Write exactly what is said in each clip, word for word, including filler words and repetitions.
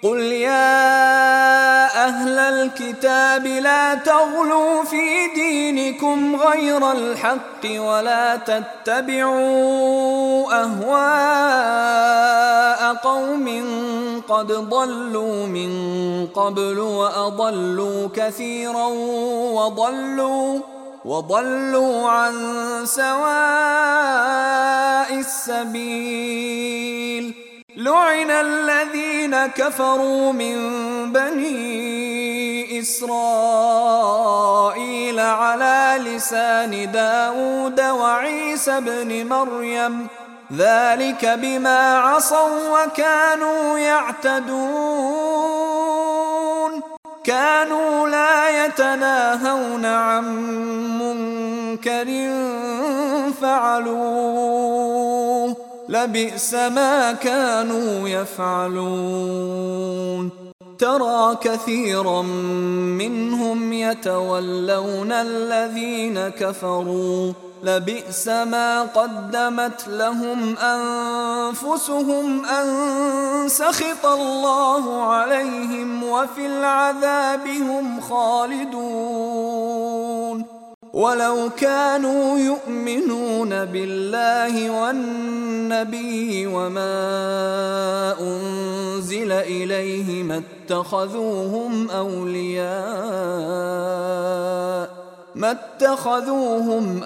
قل يا أهل الكتاب لا تغلوا في دينكم غير الحق ولا تتبعوا أهواء قوم قد ضلوا من قبل وأضلوا كثيرا وضلوا وضلوا عن سواء السبيل. لعن الذين كفروا من بني إسرائيل على لسان داود وعيسى بن مريم ذلك بما عصوا وكانوا يعتدون كانوا لا يتناهون عن منكر فعلوه لبئس ما كانوا يفعلون. ترى كثيرا منهم يتولون الذين كفروا لبئس ما قدمت لهم أنفسهم أن سخط الله عليهم وفي العذاب هم خالدون. ولو كانوا يؤمنون بالله والنبي وما أنزل إليه ما اتخذوهم أولياء ما اتخذوهم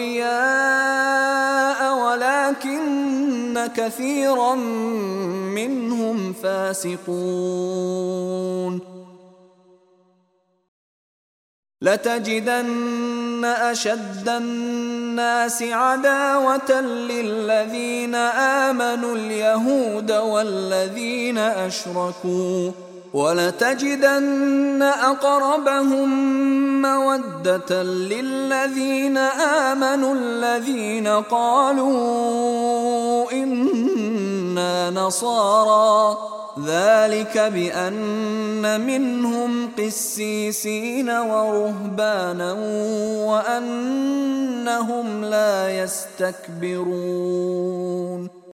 أولياء ولكن كثيرا منهم فاسقون. لتجدن أشد الناس عداوة للذين آمنوا اليهود والذين أشركوا ولتجدن أقربهم مودة للذين آمنوا الذين قالوا إنا نصارى ذلك بأن منهم قسيسين ورهبانا وأنهم لا يستكبرون.